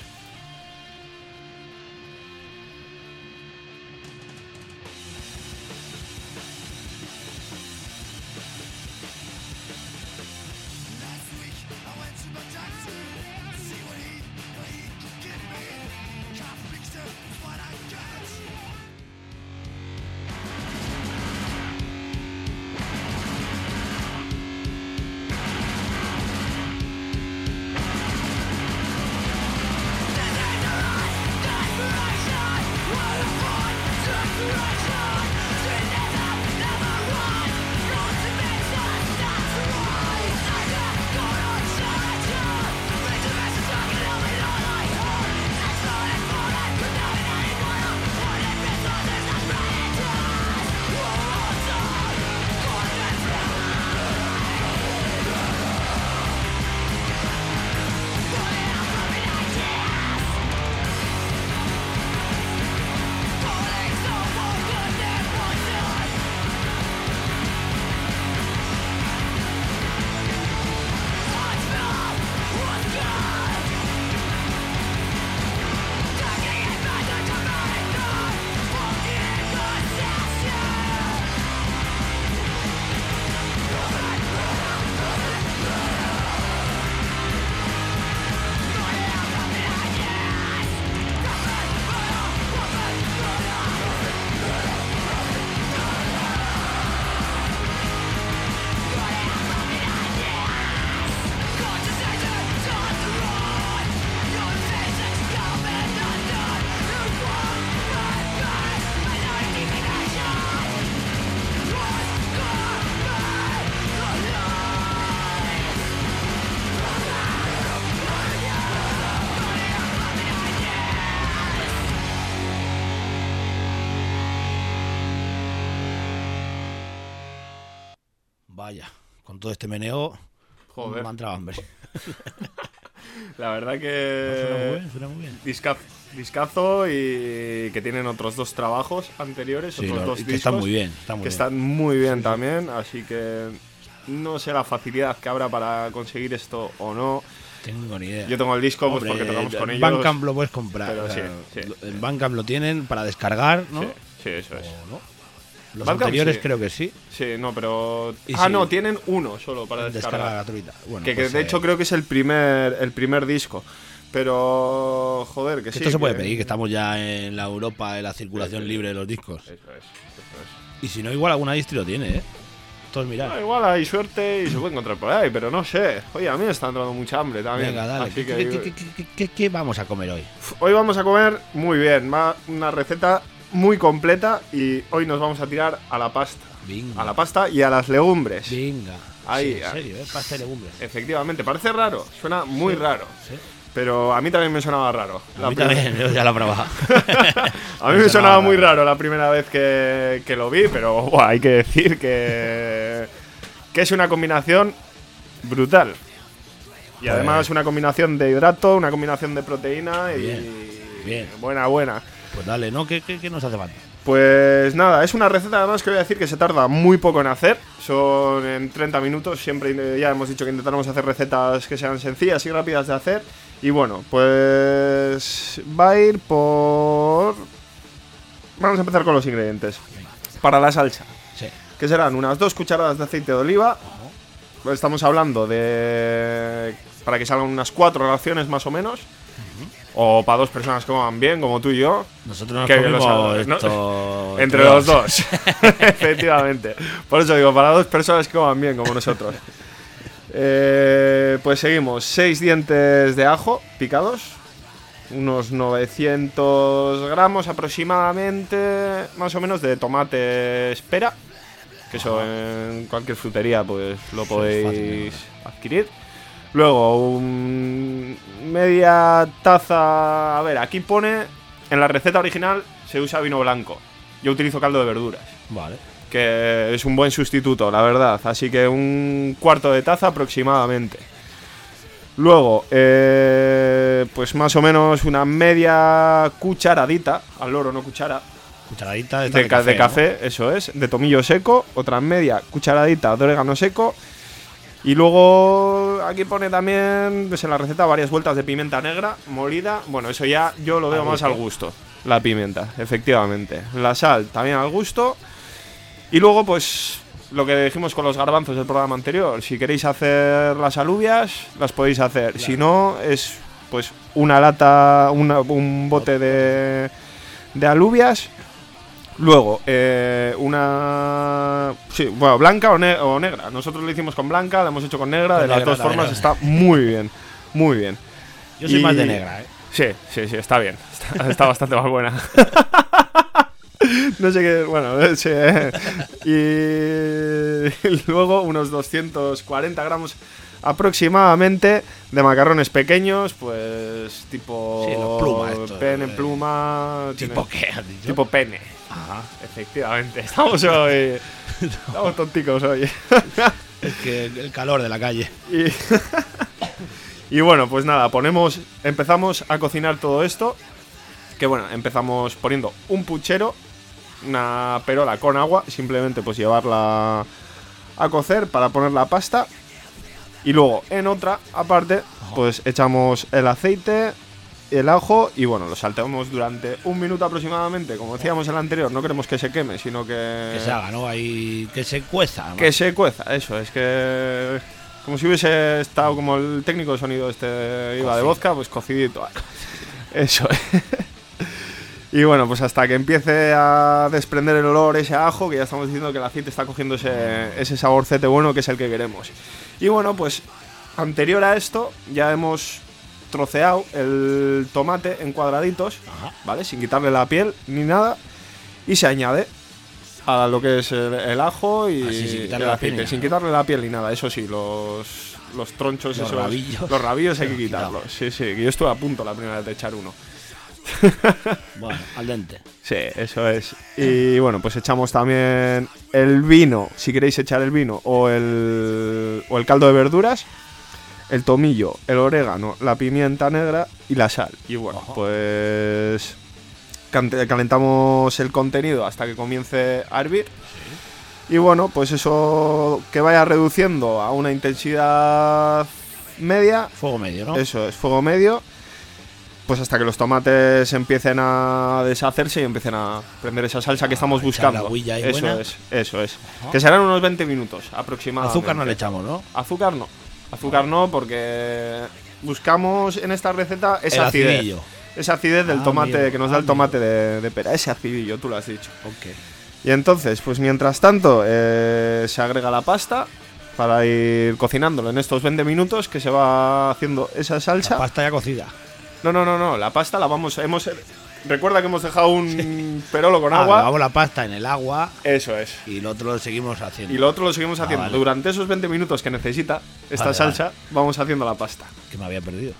Vaya, con todo este meneo, Joder. me ha entrado hambre. La verdad Suena muy que bien, suena muy bien. discazo, discazo y que tienen otros dos trabajos anteriores, Sí, otros lo- dos y que discos están muy bien. Están muy que bien. están muy bien también, así que no sé la facilidad que habrá para conseguir esto o no. Tengo ni idea. Yo tengo el disco pues Hombre, porque tocamos con en ellos. Bandcamp lo puedes comprar. pero o sea, sí, sí. En Bandcamp lo tienen para descargar, ¿no? Sí, sí, eso es. O no. Los Bandcamp anteriores sí. creo que sí. Sí, no, pero Y ah sí. no, tienen uno solo para Descarga descargar. gratuita. Bueno, que, que pues, de eh, hecho creo que es el primer el primer disco. Pero joder, que que sí. esto se puede que- pedir, que estamos ya en la Europa, en la circulación Sí, sí. libre de los discos. Eso es, eso es. Y si no, igual alguna distri lo tiene, ¿eh? Todos mirar. Ah, igual hay suerte y se puede encontrar por ahí, pero no sé. Oye, a mí me está entrando mucha hambre también. Venga, dale. Así ¿Qué, que qué, qué, qué, qué, qué vamos a comer hoy? hoy vamos a comer muy bien. Va una receta muy completa y hoy nos vamos a tirar a la pasta. Venga. A la pasta y a las legumbres. Venga. Ahí, Sí, en ahí. serio, ¿eh? Pasta de legumbres. Efectivamente, parece raro. Suena muy Sí, raro. Sí. Pero a mí también me sonaba raro. A La mí prim- también, yo ya lo he probado. A mí me sonaba muy raro la primera vez que, que lo vi, pero buah, hay que decir que, que es una combinación brutal. Y Pues- además una combinación de hidrato, una combinación de proteína y Bien, bien. buena, buena. Pues dale, ¿no? ¿Qué, qué, qué nos hace falta? Pues nada, es una receta además que voy a decir que se tarda muy poco en hacer. Son en treinta minutos, siempre eh, ya hemos dicho que intentaremos hacer recetas que sean sencillas y rápidas de hacer. Y bueno, pues va a ir por... Vamos a empezar con los ingredientes. Para la salsa, Sí. que serán unas dos cucharadas de aceite de oliva. Estamos hablando de... para que salgan unas cuatro raciones más o menos. O para dos personas que coman bien, como tú y yo. Nosotros nos Que comimos lo sabes, ¿no? esto Entre los dos. Efectivamente. Por eso digo, para dos personas que coman bien, como nosotros. Eh, pues seguimos. Seis dientes de ajo picados. Unos novecientos gramos aproximadamente, más o menos, de tomate espera. Que eso en cualquier frutería pues lo podéis adquirir. Luego, un media taza... A ver, aquí pone... En la receta original se usa vino blanco. Yo utilizo caldo de verduras, Vale. que es un buen sustituto, la verdad. Así que un cuarto de taza aproximadamente. Luego, eh, pues más o menos una media cucharadita, al loro no cuchara, Cucharadita de, de, de ca- café, de café, eso es, de tomillo seco, otra media cucharadita de orégano seco. Y luego aquí pone también, pues en la receta, varias vueltas de pimienta negra molida. Bueno, eso ya yo lo veo Al más gusto. al gusto, la pimienta, efectivamente. La sal también al gusto. Y luego, pues, lo que dijimos con los garbanzos del programa anterior. Si queréis hacer las alubias, las podéis hacer. Claro. Si no, es pues una lata, una- un bote de, de alubias. Luego, eh, una... Sí, bueno, blanca o, ne- o negra. Nosotros lo hicimos con blanca, la hemos hecho con negra. Con de las negra dos también, formas ¿no? está muy bien, muy bien. Yo soy Y- más de negra, ¿eh? Sí, sí, sí, está bien. Está, está bastante más buena. No sé qué... Bueno, eh, sí, eh. Y... y luego unos doscientos cuarenta gramos aproximadamente de macarrones pequeños, pues tipo... Sí, los pluma estos, Pene, eh. pluma... ¿Tipo tiene- qué has dicho? Tipo pene. Ajá. Efectivamente, estamos hoy... Estamos tonticos hoy. Es que el calor de la calle. Y, y bueno, pues nada, ponemos, empezamos a cocinar todo esto. Que bueno, empezamos poniendo un puchero, una perola con agua, simplemente pues llevarla a cocer para poner la pasta. Y luego en otra, aparte, pues echamos el aceite, el ajo y bueno, lo salteamos durante un minuto aproximadamente. Como decíamos en el anterior, no queremos que se queme, sino que... Que se haga, ¿no? Ahí, que se cueza. ¿no? Que se cueza, eso, es que... Como si hubiese estado como el técnico de sonido este iba de Cocido. vodka, pues cocidito. Eso. Y bueno, pues hasta que empiece a desprender el olor ese ajo, que ya estamos diciendo que el aceite está cogiendo ese, ese saborcete bueno que es el que queremos. Y bueno, pues anterior a esto ya hemos troceado el tomate en cuadraditos, Ajá. ¿vale? Sin quitarle la piel ni nada. Y se añade a lo que es el, el ajo y Así, sin quitarle el la piel aceite, ni sin nada. quitarle la piel ni nada. Eso sí, los, los tronchos, Los esos, rabillos. los rabillos hay que Quitado. quitarlos. Sí, sí, que yo estuve a punto la primera vez de echar uno. Bueno, al dente. Sí, eso es. Y bueno, pues echamos también el vino, si queréis echar el vino, o el, o el caldo de verduras, el tomillo, el orégano, la pimienta negra y la sal. Y bueno, Ojo. pues cante- calentamos el contenido hasta que comience a hervir. Y bueno, pues eso que vaya reduciendo a una intensidad media. Fuego medio, ¿no? Eso es, fuego medio. Pues hasta que los tomates empiecen a deshacerse y empiecen a prender esa salsa que estamos echar buscando. la agüilla ahí Eso buena. es, eso es. Ajá. Que serán unos veinte minutos aproximadamente. Azúcar no le echamos, ¿no? Azúcar no. Azúcar no, porque buscamos en esta receta esa El acidez. acidillo. Esa acidez del Ah, tomate amigo, que nos da el amigo. tomate de, de pera. Ese acidillo, tú lo has dicho. Ok. Y entonces, pues mientras tanto, eh, se agrega la pasta para ir cocinándolo en estos veinte minutos que se va haciendo esa salsa. La pasta ya cocida. No, no, no, no, la pasta la vamos, hemos... Recuerda que hemos dejado un sí. perolo con ah, agua. Lavamos la pasta en el agua. Eso es. Y lo otro lo seguimos haciendo. Y lo otro lo seguimos haciendo. Ah, vale. Durante esos veinte minutos que necesita esta vale, salsa, vale. vamos haciendo la pasta. Que me había perdido.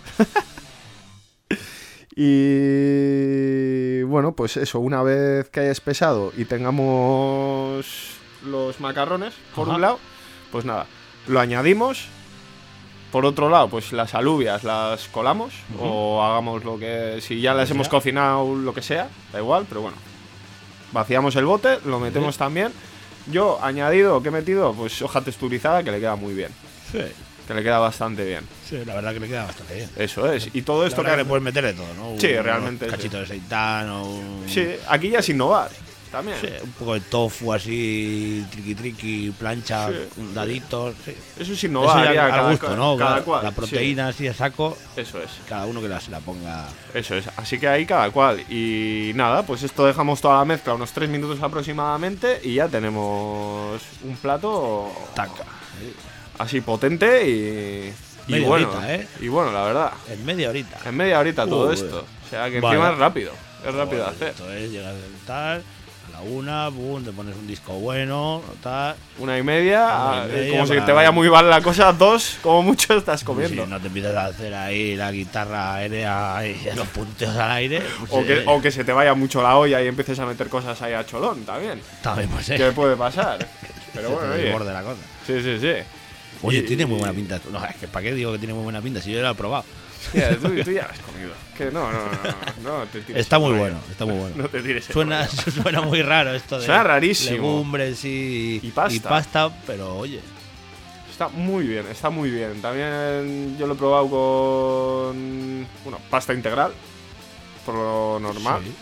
Y bueno, pues eso, una vez que haya espesado y tengamos los macarrones por Ajá. un lado, pues nada, lo añadimos. Por otro lado, pues las alubias las colamos uh-huh. o hagamos lo que... Si ya las hemos cocinado, lo que sea, da igual, pero bueno. Vaciamos el bote, lo metemos uh-huh. también. Yo, añadido, ¿qué he metido? Pues hoja texturizada, que le queda muy bien. Sí. Que le queda bastante bien. Sí, la verdad que le queda bastante bien. Eso es. Y todo esto que... le puedes meter de todo, ¿no? Sí, un, realmente. Un cachito sí. de seitán o... Un... Sí, aquí ya es innovar. También. Sí, un poco de tofu así, triqui triqui, plancha, sí, daditos. Sí. Eso es innovar. Eso ya ya, al gusto, ¿no? Cada cada, cual. La proteína sí. así a saco. Eso es. Cada uno que la, se la ponga. Eso es. Así que ahí cada cual. Y nada, pues esto dejamos toda la mezcla unos tres minutos aproximadamente y ya tenemos un plato. Taca. Sí. Así potente y. Y media bueno, horita, ¿eh? Y bueno, la verdad. En media horita. En media horita todo Uy, esto. O sea que vale. encima es rápido. Es rápido de hacer. Esto es llegar del tal. A la una, boom, te pones un disco bueno, tal. Una y media, una y media como para... si te vaya muy mal la cosa, dos, como mucho estás comiendo. Si no te empiezas a hacer ahí la guitarra aérea y los punteos al aire. Pues o, eh, que, o que se te vaya mucho la olla y empieces a meter cosas ahí a cholón también. También pues, ¿Qué puede pasar? Pero bueno, oye. Borde la cosa. Sí, sí, sí. Oye, y, tiene muy y... buena pinta. No, es que ¿para qué digo que tiene muy buena pinta? Si yo ya lo he probado. Yeah, tú, tú ya has comido. Que no, no, no, no, no te tires. Está muy bueno, está muy bueno. No te tires. Suena, suena muy raro esto de suena rarísimo. Legumbres y, y, pasta. y pasta, pero oye. Está muy bien, está muy bien. También yo lo he probado con bueno, pasta integral, por lo normal. Sí.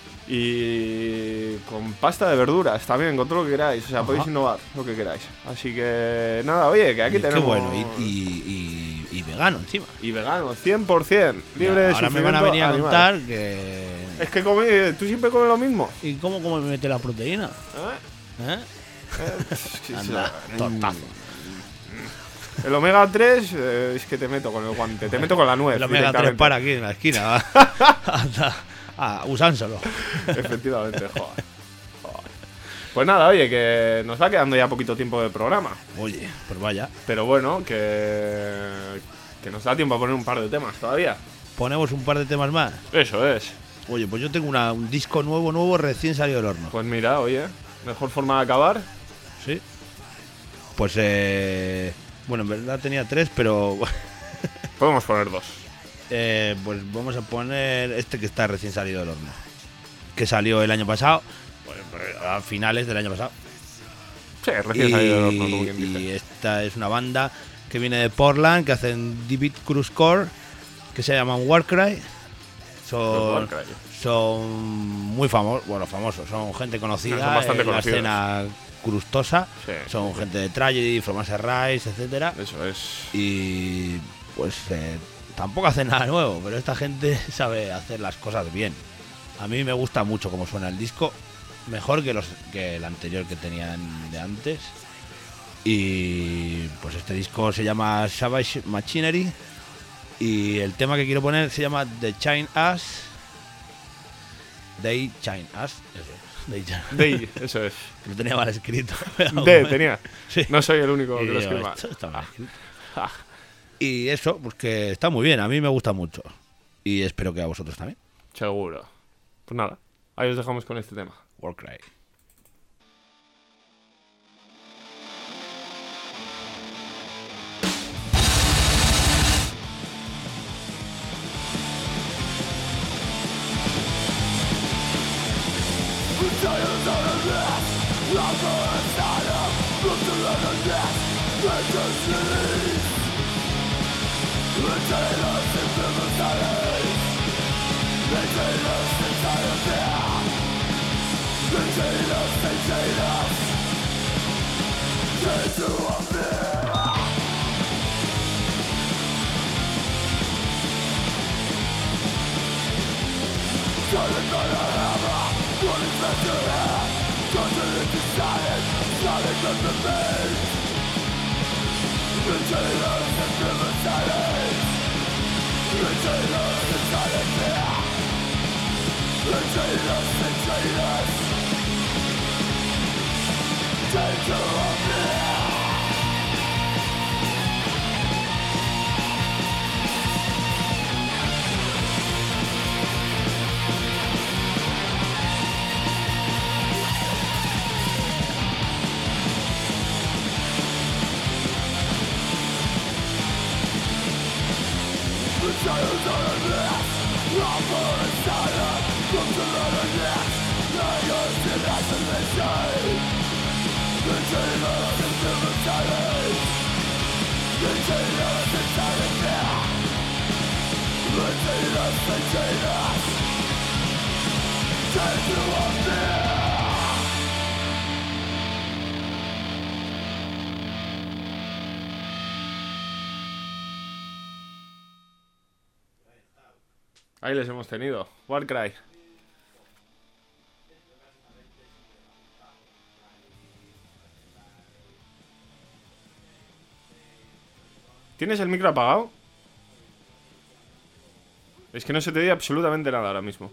Y con pasta de verduras también, con todo lo que queráis. O sea, Ajá. podéis innovar lo que queráis. Así que nada, oye, que aquí y tenemos... Qué bueno, y, y, y, y vegano encima. Y vegano, cien por ciento. Libre de Ahora me van a venir a contar que... Es que comí, tú siempre comes lo mismo. ¿Y cómo, cómo me mete la proteína? ¿Eh? ¿Eh? ¿Eh? Anda, tortazo. El omega tres eh, es que te meto con el guante, te meto con la nuez. El omega tres para aquí en la esquina. Anda. Ah, usánselo. Efectivamente, joder. joder. Pues nada, oye, que nos va quedando ya poquito tiempo de programa. Oye, pues vaya. Pero bueno, que, que nos da tiempo a poner un par de temas todavía. ¿Ponemos un par de temas más? Eso es. Oye, pues yo tengo una, un disco nuevo, nuevo, recién salido del horno. Pues mira, oye, mejor forma de acabar. Sí. Pues, eh... bueno, en verdad tenía tres, pero... Podemos poner dos. Eh, pues vamos a poner este que está recién salido del horno, que salió el año pasado, bueno, a finales del año pasado. Sí, recién y, salido del horno, como quien y dice. Esta es una banda que viene de Portland, que hacen David Cruz Core, que se llaman Warcry. Son, Warcry. son muy famosos, bueno, famosos, son gente conocida son bastante en la conocidos. escena crustosa, sí, son sí. gente de Tragedy, From Asher Rise, etcétera. Eso es. Y pues eh, tampoco hacen nada nuevo, pero esta gente sabe hacer las cosas bien. A mí me gusta mucho cómo suena el disco, mejor que los que el anterior que tenían de antes. Y pues este disco se llama Savage Machinery y el tema que quiero poner se llama The Chain Us. They Chain Us, eso es. They, They, eso es. Lo tenía mal escrito. De, tenía. Sí. No soy el único y que lo digo, escribe mal. Esto está mal escrito. Ah. Y eso, pues que está muy bien, a mí me gusta mucho. Y espero que a vosotros también. Seguro. Pues nada, ahí os dejamos con este tema. Warcry. Turn Ahí les hemos tenido. Warcry. ¿Tienes el micro apagado? Es que no se te oye absolutamente nada ahora mismo.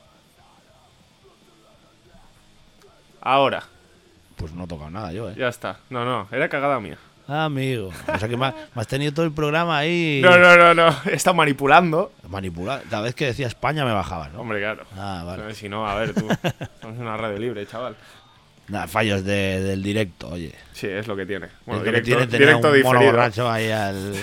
Ahora. Pues no he tocado nada yo, ¿eh? Ya está. No, no, era cagada mía. Ah, amigo. O sea que me, me has tenido todo el programa ahí. No, no, no, no. He estado manipulando. Manipular. Cada vez que decía España me bajabas, ¿no? Hombre, claro. Ah, vale. No, si no, a ver, tú. Somos una radio libre, chaval. Nada, fallos de, del directo, oye. Sí, es lo que tiene. Bueno, es lo directo, que tiene tener directo un mono diferido. borracho ahí al...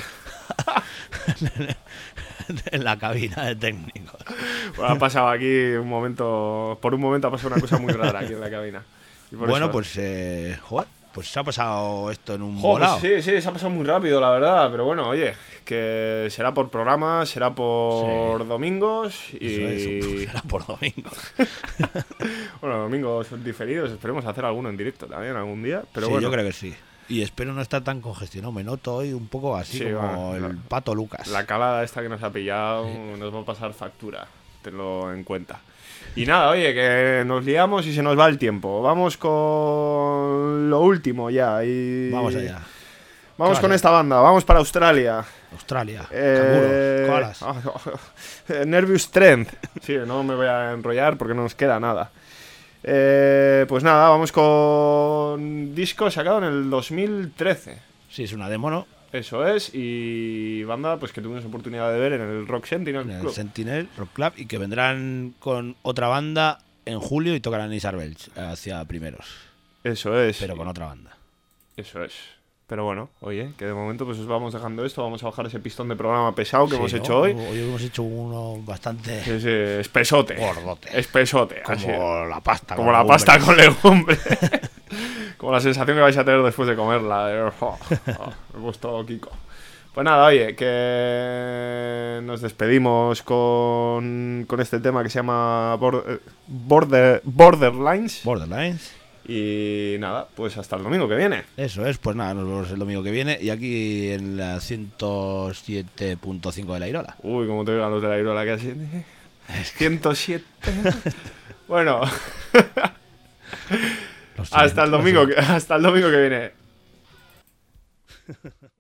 en la cabina de técnicos. Bueno, ha pasado aquí un momento... Por un momento ha pasado una cosa muy rara aquí en la cabina. Y por Bueno, eso- pues... Eh, joder, pues se ha pasado esto en un Jo, volado. pues sí, sí, se ha pasado muy rápido, la verdad. Pero bueno, oye, que será por programa, será por Sí. domingos y... Eso, eso, será por domingo. Bueno, domingos diferidos. Esperemos hacer alguno en directo también algún día. Pero Sí, bueno, yo creo que sí. Y espero no estar tan congestionado. Me noto hoy un poco así Sí, como va, el la- pato Lucas. la calada esta que nos ha pillado nos va a pasar factura. Tenlo en cuenta. Y nada, oye, que nos liamos y se nos va el tiempo. Vamos con lo último ya. Y... Vamos allá. Vamos ¿Qué con vas a- esta banda. Vamos para Australia. Australia. Eh, Canguros. Koalas. eh, Nervous Strength. Sí, no me voy a enrollar porque no nos queda nada. Eh, pues nada, vamos con disco sacado en el dos mil trece. Sí, es una demo, ¿no? Eso es, y banda pues que tuvimos oportunidad de ver en el Rock Sentinel En el Club. Sentinel Rock Club. Y que vendrán con otra banda en julio y tocarán Isar Belch hacia primeros. Eso es. Pero con otra banda. Eso es. Pero bueno, oye, que de momento pues os vamos dejando esto, vamos a bajar ese pistón de programa pesado que Sí, hemos ¿no? hecho hoy. Hoy hemos hecho uno bastante Sí, sí, espesote. gordote. Espesote, Como así. la pasta. Como con la legumbres. pasta con legumbres. Como la sensación que vais a tener después de comerla. de, oh, oh, me he puesto Kiko. Pues nada, oye, que nos despedimos con, con este tema que se llama Border, Border, Borderlines. Borderlines. Y nada, pues hasta el domingo que viene. Eso es, pues nada, nos vemos el domingo que viene. Y aquí en la ciento siete punto cinco de la Irola. Uy, como te oigan los de la Irola casi. ciento siete. Bueno, Lo siento, hasta el lo domingo, siento. que- hasta el domingo que viene.